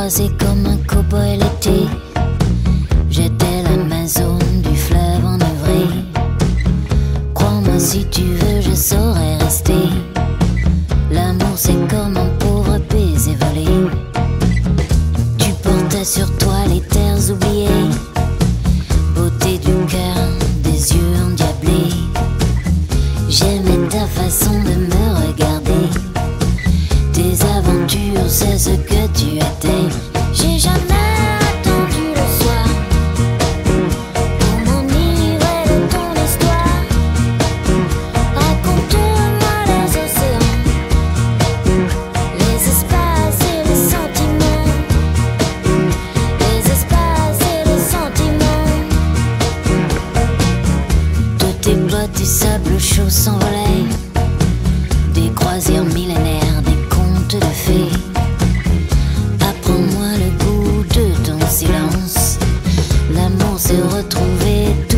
croisé comme un cow-boy l'été. J'étais l'Amazone du fleuve enivré. Crois-moi si tu veux, je saurais rester. L'amour c'est comme un pauvre baiser volé. Tu portais sur toi les terres oubliées. Beauté du cœur, des yeux endiablés. J'aimais ta façon de me regarder. Tes aventures, c'est ce que tu étais. J'ai jamais attendu le soir pour m'enivrer de ton histoire. Raconte-moi les océans, les espaces et les sentiments. Les espaces et les sentiments. De tes bottes du sable chaud s'envolaient des croisières millénaires, des contes de fées. Apprends-moi le goût de ton silence. L'amour s'est retrouvé